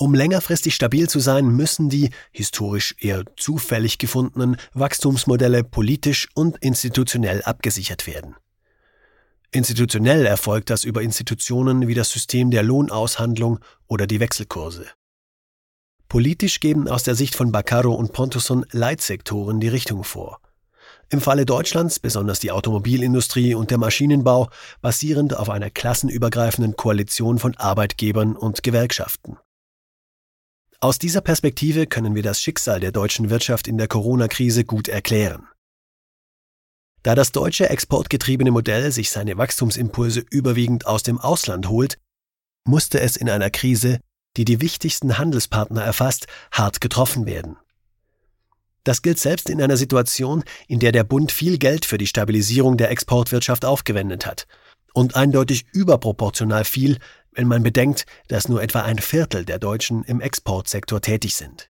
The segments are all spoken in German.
Um längerfristig stabil zu sein, müssen die, historisch eher zufällig gefundenen, Wachstumsmodelle politisch und institutionell abgesichert werden. Institutionell erfolgt das über Institutionen wie das System der Lohnaushandlung oder die Wechselkurse. Politisch geben aus der Sicht von Baccaro und Pontusson Leitsektoren die Richtung vor. Im Falle Deutschlands besonders die Automobilindustrie und der Maschinenbau, basierend auf einer klassenübergreifenden Koalition von Arbeitgebern und Gewerkschaften. Aus dieser Perspektive können wir das Schicksal der deutschen Wirtschaft in der Corona-Krise gut erklären. Da das deutsche exportgetriebene Modell sich seine Wachstumsimpulse überwiegend aus dem Ausland holt, musste es in einer Krise, die die wichtigsten Handelspartner erfasst, hart getroffen werden. Das gilt selbst in einer Situation, in der der Bund viel Geld für die Stabilisierung der Exportwirtschaft aufgewendet hat und eindeutig überproportional viel, wenn man bedenkt, dass nur etwa 1/4 der Deutschen im Exportsektor tätig sind.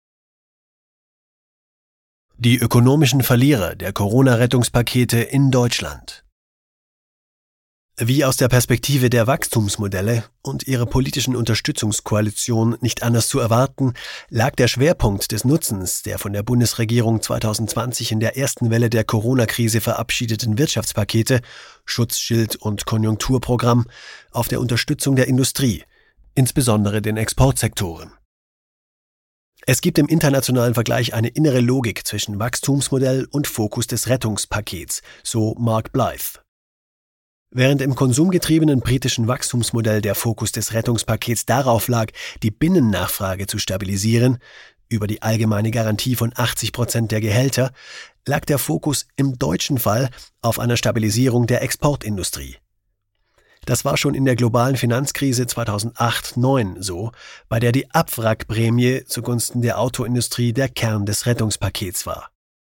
Die ökonomischen Verlierer der Corona-Rettungspakete in Deutschland. Wie aus der Perspektive der Wachstumsmodelle und ihrer politischen Unterstützungskoalition nicht anders zu erwarten, lag der Schwerpunkt des Nutzens der von der Bundesregierung 2020 in der ersten Welle der Corona-Krise verabschiedeten Wirtschaftspakete, Schutzschild und Konjunkturprogramm, auf der Unterstützung der Industrie, insbesondere den Exportsektoren. Es gibt im internationalen Vergleich eine innere Logik zwischen Wachstumsmodell und Fokus des Rettungspakets, so Mark Blyth. Während im konsumgetriebenen britischen Wachstumsmodell der Fokus des Rettungspakets darauf lag, die Binnennachfrage zu stabilisieren, über die allgemeine Garantie von 80% der Gehälter, lag der Fokus im deutschen Fall auf einer Stabilisierung der Exportindustrie. Das war schon in der globalen Finanzkrise 2008/09 so, bei der die Abwrackprämie zugunsten der Autoindustrie der Kern des Rettungspakets war.